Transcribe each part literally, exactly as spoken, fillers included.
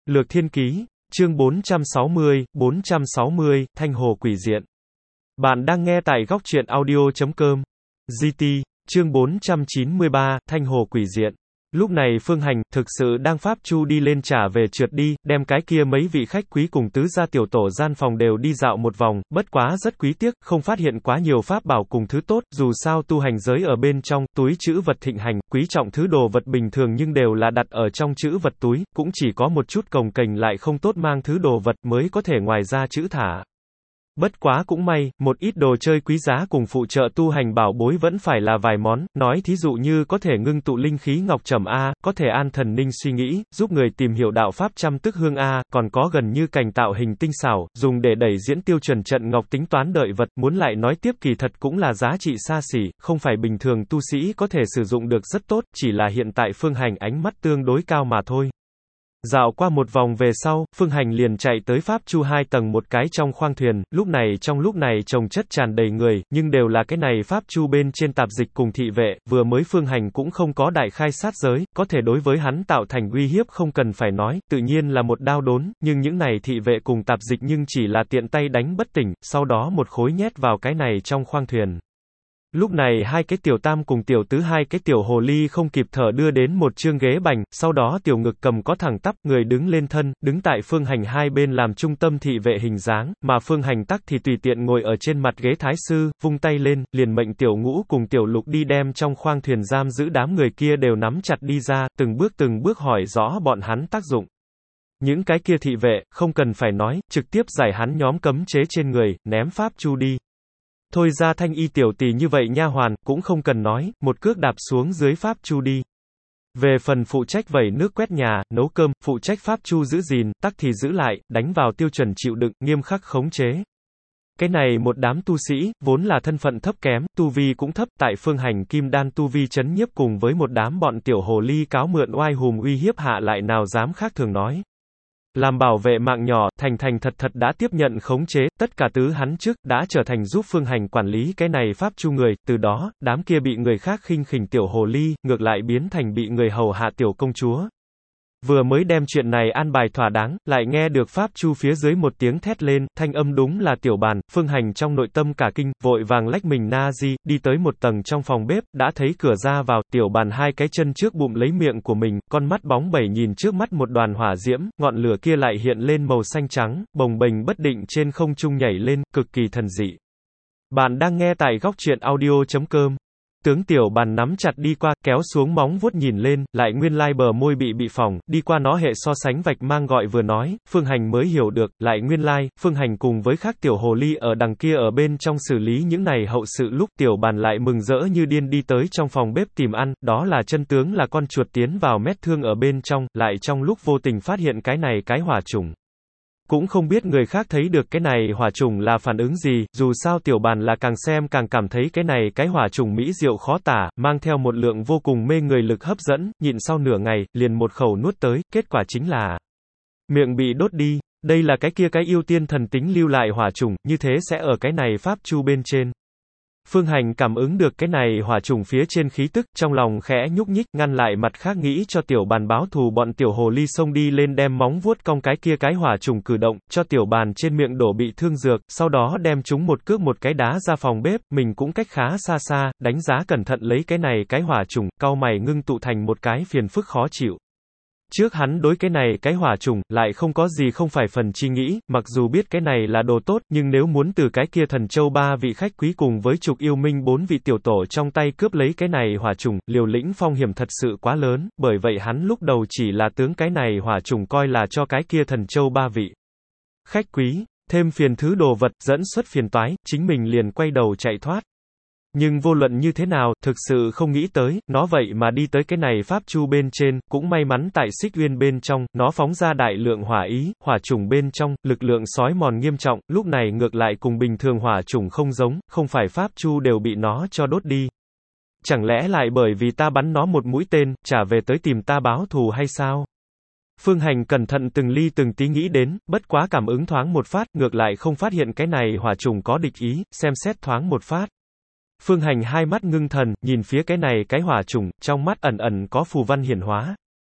Lược Thiên Ký, chương bốn trăm sáu mươi, bốn trăm sáu mươi, Thanh Hồ Quỷ Diện. Bạn đang nghe tại góc truyện audio chấm com. giê tê, chương bốn trăm chín mươi ba, Thanh Hồ Quỷ Diện. Lúc này Phương Hành, thực sự đang pháp chu đi lên trả về trượt đi, đem cái kia mấy vị khách quý cùng tứ gia tiểu tổ gian phòng đều đi dạo một vòng, bất quá rất quý tiếc, không phát hiện quá nhiều pháp bảo cùng thứ tốt, dù sao tu hành giới ở bên trong, túi trữ vật thịnh hành, quý trọng thứ đồ vật bình thường nhưng đều là đặt ở trong trữ vật túi, cũng chỉ có một chút cồng kềnh lại không tốt mang thứ đồ vật mới có thể ngoài ra trữ thả. Bất quá cũng may, một ít đồ chơi quý giá cùng phụ trợ tu hành bảo bối vẫn phải là vài món, nói thí dụ như có thể ngưng tụ linh khí ngọc trầm A, có thể an thần ninh suy nghĩ, giúp người tìm hiểu đạo pháp trăm tức hương A, còn có gần như cành tạo hình tinh xảo, dùng để đẩy diễn tiêu chuẩn trận ngọc tính toán đợi vật, muốn lại nói tiếp kỳ thật cũng là giá trị xa xỉ, không phải bình thường tu sĩ có thể sử dụng được rất tốt, chỉ là hiện tại Phương Hành ánh mắt tương đối cao mà thôi. Dạo qua một vòng về sau, Phương Hành liền chạy tới pháp chu hai tầng một cái trong khoang thuyền, lúc này trong lúc này chồng chất tràn đầy người, nhưng đều là cái này pháp chu bên trên tạp dịch cùng thị vệ, vừa mới Phương Hành cũng không có đại khai sát giới, có thể đối với hắn tạo thành uy hiếp không cần phải nói, tự nhiên là một đao đốn, nhưng những này thị vệ cùng tạp dịch nhưng chỉ là tiện tay đánh bất tỉnh, sau đó một khối nhét vào cái này trong khoang thuyền. Lúc này hai cái tiểu tam cùng tiểu tứ hai cái tiểu hồ ly không kịp thở đưa đến một chương ghế bành, sau đó tiểu ngực cầm có thẳng tắp, người đứng lên thân, đứng tại Phương Hành hai bên làm trung tâm thị vệ hình dáng, mà Phương Hành tắc thì tùy tiện ngồi ở trên mặt ghế thái sư, vung tay lên, liền mệnh tiểu ngũ cùng tiểu lục đi đem trong khoang thuyền giam giữ đám người kia đều nắm chặt đi ra, từng bước từng bước hỏi rõ bọn hắn tác dụng. Những cái kia thị vệ, không cần phải nói, trực tiếp giải hắn nhóm cấm chế trên người, ném pháp chu đi. Thôi ra Thanh Y tiểu tỷ như vậy nha hoàn, cũng không cần nói, một cước đạp xuống dưới pháp chu đi. Về phần phụ trách vẩy nước quét nhà, nấu cơm, phụ trách pháp chu giữ gìn, tắc thì giữ lại, đánh vào tiêu chuẩn chịu đựng, nghiêm khắc khống chế. Cái này một đám tu sĩ, vốn là thân phận thấp kém, tu vi cũng thấp, tại Phương Hành kim đan tu vi chấn nhiếp cùng với một đám bọn tiểu hồ ly cáo mượn oai hùm uy hiếp hạ lại nào dám khác thường nói. Làm bảo vệ mạng nhỏ, thành thành thật thật đã tiếp nhận khống chế, tất cả tứ hắn trước, đã trở thành giúp Phương Hành quản lý cái này pháp chu người, từ đó, đám kia bị người khác khinh khỉnh tiểu hồ ly, ngược lại biến thành bị người hầu hạ tiểu công chúa. Vừa mới đem chuyện này an bài thỏa đáng, lại nghe được pháp chu phía dưới một tiếng thét lên, thanh âm đúng là tiểu bàn, Phương Hành trong nội tâm cả kinh, vội vàng lách mình na di, đi tới một tầng trong phòng bếp, đã thấy cửa ra vào, tiểu bàn hai cái chân trước bụng lấy miệng của mình, con mắt bóng bẩy nhìn trước mắt một đoàn hỏa diễm, ngọn lửa kia lại hiện lên màu xanh trắng, bồng bềnh bất định trên không trung nhảy lên, cực kỳ thần dị. Bạn đang nghe tại góc truyện audio chấm com. Tướng tiểu bàn nắm chặt đi qua, kéo xuống móng vuốt nhìn lên, lại nguyên lai bờ môi bị bị phỏng, đi qua nó hệ so sánh vạch mang gọi vừa nói, Phương Hành mới hiểu được, lại nguyên lai, Phương Hành cùng với khác tiểu hồ ly ở đằng kia ở bên trong xử lý những này hậu sự lúc tiểu bàn lại mừng rỡ như điên đi tới trong phòng bếp tìm ăn, đó là chân tướng là con chuột tiến vào mét thương ở bên trong, lại trong lúc vô tình phát hiện cái này cái hỏa trùng. Cũng không biết người khác thấy được cái này hỏa trùng là phản ứng gì, dù sao tiểu bàn là càng xem càng cảm thấy cái này cái hỏa trùng mỹ diệu khó tả, mang theo một lượng vô cùng mê người lực hấp dẫn, nhịn sau nửa ngày, liền một khẩu nuốt tới, kết quả chính là miệng bị đốt đi, đây là cái kia cái yêu tiên thần tính lưu lại hỏa trùng, như thế sẽ ở cái này pháp chu bên trên. Phương Hành cảm ứng được cái này hỏa trùng phía trên khí tức, trong lòng khẽ nhúc nhích, ngăn lại mặt khác nghĩ cho tiểu bàn báo thù bọn tiểu hồ ly xông đi lên đem móng vuốt cong cái kia cái hỏa trùng cử động, cho tiểu bàn trên miệng đổ bị thương dược, sau đó đem chúng một cước một cái đá ra phòng bếp, mình cũng cách khá xa xa, đánh giá cẩn thận lấy cái này cái hỏa trùng, cau mày ngưng tụ thành một cái phiền phức khó chịu. Trước hắn đối cái này cái hỏa trùng, lại không có gì không phải phần chi nghĩ, mặc dù biết cái này là đồ tốt, nhưng nếu muốn từ cái kia thần châu ba vị khách quý cùng với trục yêu minh bốn vị tiểu tổ trong tay cướp lấy cái này hỏa trùng, liều lĩnh phong hiểm thật sự quá lớn, bởi vậy hắn lúc đầu chỉ là tướng cái này hỏa trùng coi là cho cái kia thần châu ba vị khách quý, thêm phiền thứ đồ vật, dẫn xuất phiền toái, chính mình liền quay đầu chạy thoát. Nhưng vô luận như thế nào, thực sự không nghĩ tới, nó vậy mà đi tới cái này pháp chu bên trên, cũng may mắn tại Xích Uyên bên trong, nó phóng ra đại lượng hỏa ý, hỏa trùng bên trong, lực lượng sói mòn nghiêm trọng, lúc này ngược lại cùng bình thường hỏa trùng không giống, không phải pháp chu đều bị nó cho đốt đi. Chẳng lẽ lại bởi vì ta bắn nó một mũi tên, trả về tới tìm ta báo thù hay sao? Phương Hành cẩn thận từng ly từng tí nghĩ đến, bất quá cảm ứng thoáng một phát, ngược lại không phát hiện cái này hỏa trùng có địch ý, xem xét thoáng một phát. Phương Hành hai mắt ngưng thần, nhìn phía cái này cái hỏa trùng, trong mắt ẩn ẩn có phù văn hiển hóa.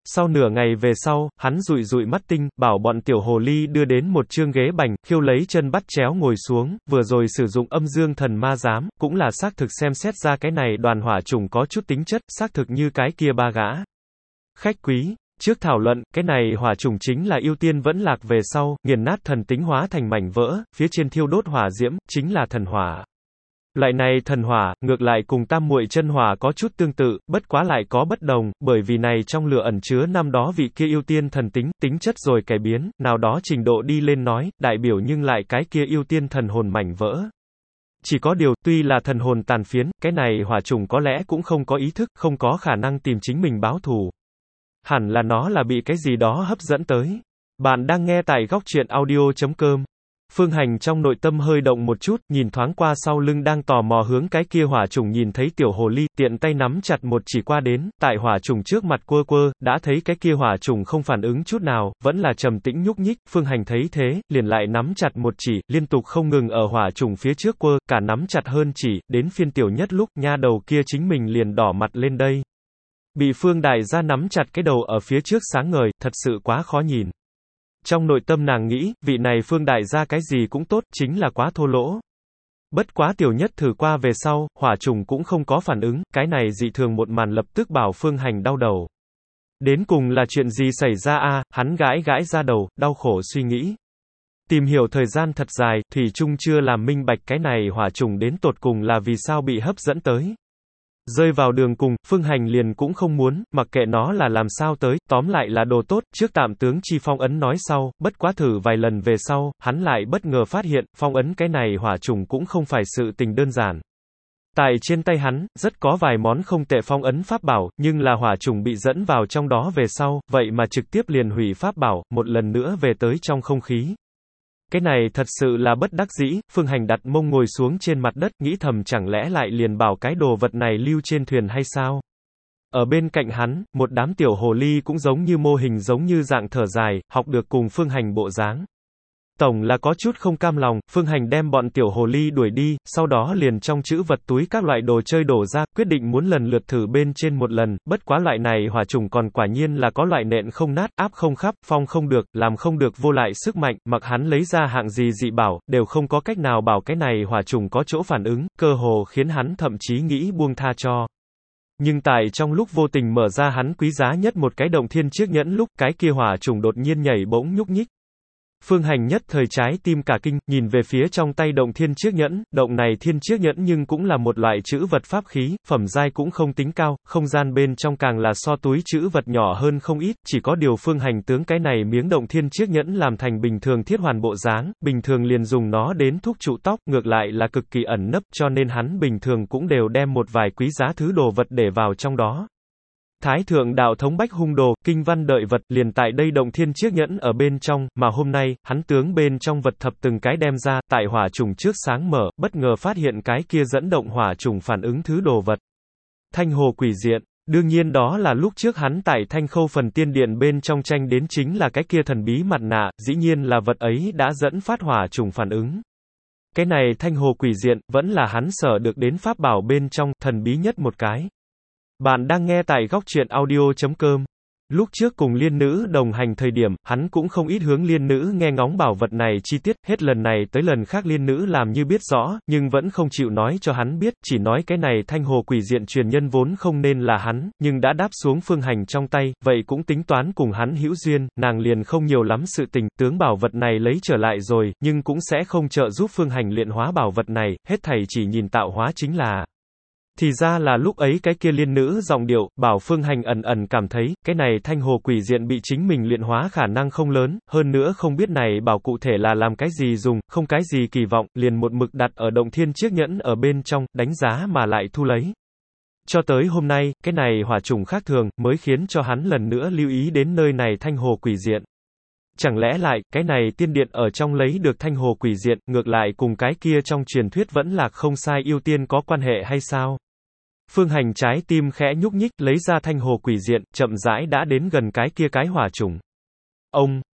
Sau nửa ngày về sau, hắn dụi dụi mắt tinh, bảo bọn tiểu hồ ly đưa đến một chương ghế bành, khiêu lấy chân bắt chéo ngồi xuống, vừa rồi sử dụng âm dương thần ma giám, cũng là xác thực xem xét ra cái này đoàn hỏa trùng có chút tính chất, xác thực như cái kia ba gã. Khách quý, trước thảo luận, cái này hỏa trùng chính là ưu tiên vẫn lạc về sau, nghiền nát thần tính hóa thành mảnh vỡ, phía trên thiêu đốt hỏa diễm, chính là thần hỏa. Loại này thần hỏa, ngược lại cùng tam muội chân hỏa có chút tương tự, bất quá lại có bất đồng, bởi vì này trong lửa ẩn chứa năm đó vị kia ưu tiên thần tính, tính chất rồi cải biến, nào đó trình độ đi lên nói, đại biểu nhưng lại cái kia ưu tiên thần hồn mảnh vỡ. Chỉ có điều, tuy là thần hồn tàn phiến, cái này hỏa trùng có lẽ cũng không có ý thức, không có khả năng tìm chính mình báo thù. Hẳn là nó là bị cái gì đó hấp dẫn tới. Bạn đang nghe tại góc truyện audio chấm com. Phương Hành trong nội tâm hơi động một chút, nhìn thoáng qua sau lưng đang tò mò hướng cái kia hỏa trùng nhìn thấy tiểu hồ ly, tiện tay nắm chặt một chỉ qua đến, tại hỏa trùng trước mặt quơ quơ, đã thấy cái kia hỏa trùng không phản ứng chút nào, vẫn là trầm tĩnh nhúc nhích, Phương Hành thấy thế, liền lại nắm chặt một chỉ, liên tục không ngừng ở hỏa trùng phía trước quơ, cả nắm chặt hơn chỉ, đến phiên tiểu nhất lúc, nha đầu kia chính mình liền đỏ mặt lên đây. Bị Phương Đại gia nắm chặt cái đầu ở phía trước sáng ngời, thật sự quá khó nhìn. Trong nội tâm nàng nghĩ, vị này Phương Đại gia cái gì cũng tốt, chính là quá thô lỗ. Bất quá tiểu nhất thử qua về sau, hỏa trùng cũng không có phản ứng, cái này dị thường một màn lập tức bảo Phương Hành đau đầu. Đến cùng là chuyện gì xảy ra a? Hắn gãi gãi ra đầu, đau khổ suy nghĩ. Tìm hiểu thời gian thật dài, thủy chung chưa làm minh bạch cái này hỏa trùng đến tột cùng là vì sao bị hấp dẫn tới. Rơi vào đường cùng, Phương Hành liền cũng không muốn, mặc kệ nó là làm sao tới, tóm lại là đồ tốt, trước tạm tướng chi phong ấn nói sau, bất quá thử vài lần về sau, hắn lại bất ngờ phát hiện, phong ấn cái này hỏa trùng cũng không phải sự tình đơn giản. Tại trên tay hắn, rất có vài món không tệ phong ấn pháp bảo, nhưng là hỏa trùng bị dẫn vào trong đó về sau, vậy mà trực tiếp liền hủy pháp bảo, một lần nữa về tới trong không khí. Cái này thật sự là bất đắc dĩ, Phương Hành đặt mông ngồi xuống trên mặt đất, nghĩ thầm chẳng lẽ lại liền bảo cái đồ vật này lưu trên thuyền hay sao? Ở bên cạnh hắn, một đám tiểu hồ ly cũng giống như mô hình giống như dạng thở dài, học được cùng Phương Hành bộ dáng. Tổng là có chút không cam lòng, Phương Hành đem bọn tiểu hồ ly đuổi đi, sau đó liền trong chữ vật túi các loại đồ chơi đổ ra, quyết định muốn lần lượt thử bên trên một lần, bất quá loại này hỏa trùng còn quả nhiên là có loại nện không nát, áp không khắp, phong không được, làm không được vô lại sức mạnh, mặc hắn lấy ra hạng gì dị bảo, đều không có cách nào bảo cái này hỏa trùng có chỗ phản ứng, cơ hồ khiến hắn thậm chí nghĩ buông tha cho. Nhưng tại trong lúc vô tình mở ra hắn quý giá nhất một cái động thiên chiếc nhẫn lúc, cái kia hỏa trùng đột nhiên nhảy bỗng nhúc nhích. Phương Hành nhất thời trái tim cả kinh, nhìn về phía trong tay động thiên chiếc nhẫn, động này thiên chiếc nhẫn nhưng cũng là một loại chữ vật pháp khí, phẩm giai cũng không tính cao, không gian bên trong càng là so túi chữ vật nhỏ hơn không ít, chỉ có điều Phương Hành tướng cái này miếng động thiên chiếc nhẫn làm thành bình thường thiết hoàn bộ dáng, bình thường liền dùng nó đến thúc trụ tóc, ngược lại là cực kỳ ẩn nấp, cho nên hắn bình thường cũng đều đem một vài quý giá thứ đồ vật để vào trong đó. Thái thượng đạo thống bách hung đồ, kinh văn đợi vật, liền tại đây động thiên chiếc nhẫn ở bên trong, mà hôm nay, hắn tướng bên trong vật thập từng cái đem ra, tại hỏa trùng trước sáng mở, bất ngờ phát hiện cái kia dẫn động hỏa trùng phản ứng thứ đồ vật. Thanh hồ quỷ diện, đương nhiên đó là lúc trước hắn tại Thanh Khâu phần tiên điện bên trong tranh đến chính là cái kia thần bí mặt nạ, dĩ nhiên là vật ấy đã dẫn phát hỏa trùng phản ứng. Cái này thanh hồ quỷ diện, vẫn là hắn sở được đến pháp bảo bên trong, thần bí nhất một cái. Bạn đang nghe tại góc truyện audio chấm com. Lúc trước cùng liên nữ đồng hành thời điểm, hắn cũng không ít hướng liên nữ nghe ngóng bảo vật này chi tiết, hết lần này tới lần khác liên nữ làm như biết rõ, nhưng vẫn không chịu nói cho hắn biết, chỉ nói cái này thanh hồ quỷ diện truyền nhân vốn không nên là hắn, nhưng đã đáp xuống Phương Hành trong tay, vậy cũng tính toán cùng hắn hữu duyên, nàng liền không nhiều lắm sự tình, tướng bảo vật này lấy trở lại rồi, nhưng cũng sẽ không trợ giúp Phương Hành luyện hóa bảo vật này, hết thảy chỉ nhìn tạo hóa chính là. Thì ra là lúc ấy cái kia liên nữ giọng điệu, bảo Phương Hành ẩn ẩn cảm thấy, cái này thanh hồ quỷ diện bị chính mình luyện hóa khả năng không lớn, hơn nữa không biết này bảo cụ thể là làm cái gì dùng, không cái gì kỳ vọng, liền một mực đặt ở động thiên chiếc nhẫn ở bên trong, đánh giá mà lại thu lấy. Cho tới hôm nay, cái này hỏa trùng khác thường, mới khiến cho hắn lần nữa lưu ý đến nơi này thanh hồ quỷ diện. Chẳng lẽ lại, cái này tiên điện ở trong lấy được thanh hồ quỷ diện, ngược lại cùng cái kia trong truyền thuyết vẫn là không sai yêu tiên có quan hệ hay sao? Phương Hành trái tim khẽ nhúc nhích, lấy ra thanh hồ quỷ diện, chậm rãi đã đến gần cái kia cái hỏa trùng. Ông,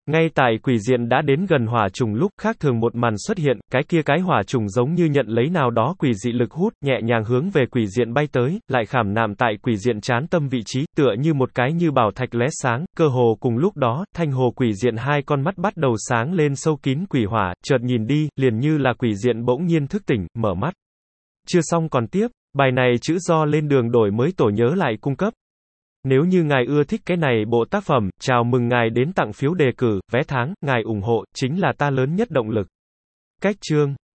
Ngay tại quỷ diện đã đến gần hỏa trùng lúc khác thường một màn xuất hiện, cái kia cái hỏa trùng giống như nhận lấy nào đó quỷ dị lực hút, nhẹ nhàng hướng về quỷ diện bay tới, lại khảm nạm tại quỷ diện trán tâm vị trí, tựa như một cái như bảo thạch lóe sáng, cơ hồ cùng lúc đó, thanh hồ quỷ diện hai con mắt bắt đầu sáng lên sâu kín quỷ hỏa, chợt nhìn đi, liền như là quỷ diện bỗng nhiên thức tỉnh, mở mắt. Chưa xong còn tiếp, bài này chữ do lên đường đổi mới tổ nhớ lại cung cấp. Nếu như ngài ưa thích cái này bộ tác phẩm, chào mừng ngài đến tặng phiếu đề cử, vé tháng, ngài ủng hộ, chính là ta lớn nhất động lực. Cách chương